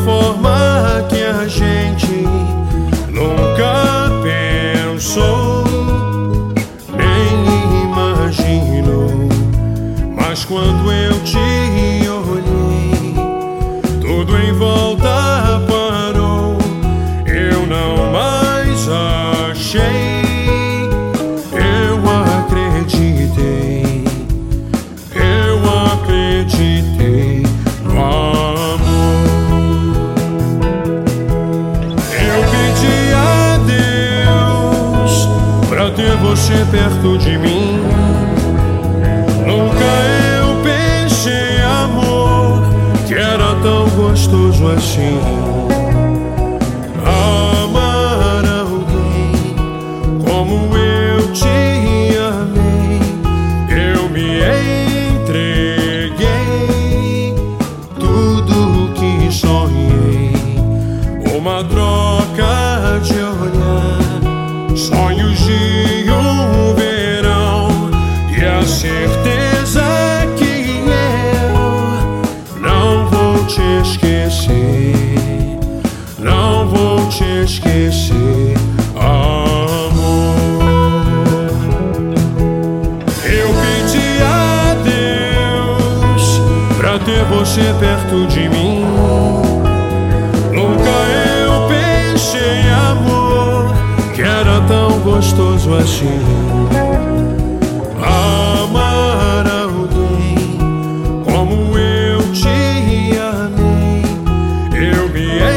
forma que a gente nunca pensou, nem imaginou. Mas quando eu te olhei, tudo em volta parou. Eu não mais achei. Eu acreditei no amor. Eu pedi a Deus pra ter você perto de mim. Nunca eu pensei, amor, que era tão gostoso assim. Amar alguém como eu te amei. Eu me entreguei, tudo que sonhei. Uma troca de olhar, sonhos de um verão, e a certeza que eu não vou te esquecer, não vou te esquecer, amor. Eu pedi a Deus pra ter você perto de mim. Nunca eu pensei, amor, que era tão gostoso assim. Amar alguém como eu te amei. Eu me